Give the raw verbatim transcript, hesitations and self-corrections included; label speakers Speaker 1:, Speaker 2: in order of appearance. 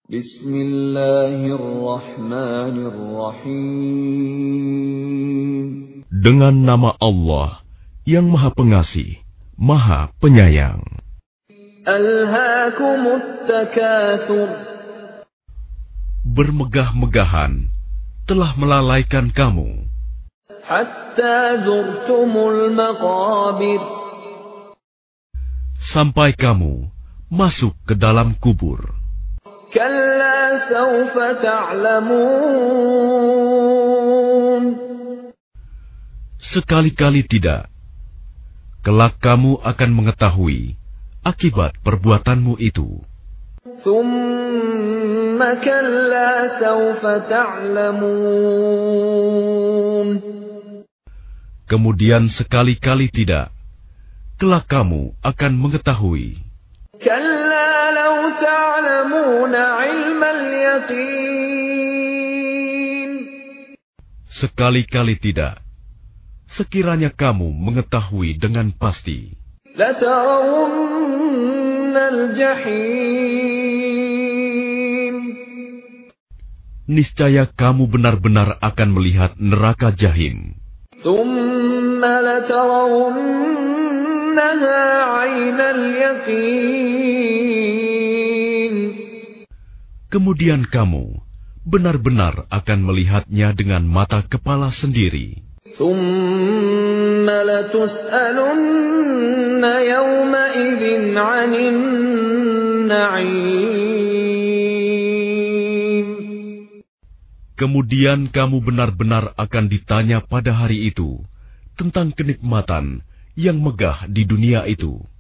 Speaker 1: Bismillahirrahmanirrahim.
Speaker 2: Dengan nama Allah yang Maha Pengasih, Maha Penyayang.
Speaker 1: Alhaakumut takatsur.
Speaker 2: Bermegah-megahan telah melalaikan kamu
Speaker 1: Hatta zurtumul maqabir.
Speaker 2: sampai kamu masuk ke dalam kubur.
Speaker 1: Kalla sawfa ta'lamun.
Speaker 2: Sekali-kali tidak. Kelak kamu akan mengetahui akibat perbuatanmu itu.
Speaker 1: Thumma kalla sawfa ta'lamun.
Speaker 2: Kemudian sekali-kali tidak. Kelak kamu akan mengetahui.
Speaker 1: Kalla law ta'lamuna 'ilmal yaqin.
Speaker 2: Sekali-kali tidak. Sekiranya kamu mengetahui dengan pasti.
Speaker 1: Latarawunnal jahim.
Speaker 2: Niscaya kamu benar-benar akan melihat neraka jahim.
Speaker 1: Thumma latarawunnaha 'ainal yaqin.
Speaker 2: Kemudian kamu benar-benar akan melihatnya dengan mata kepala sendiri.
Speaker 1: Thumma latus'alunna yawma'idhin 'anin na'im.
Speaker 2: Kemudian kamu benar-benar akan ditanya pada hari itu tentang kenikmatan yang megah di dunia itu.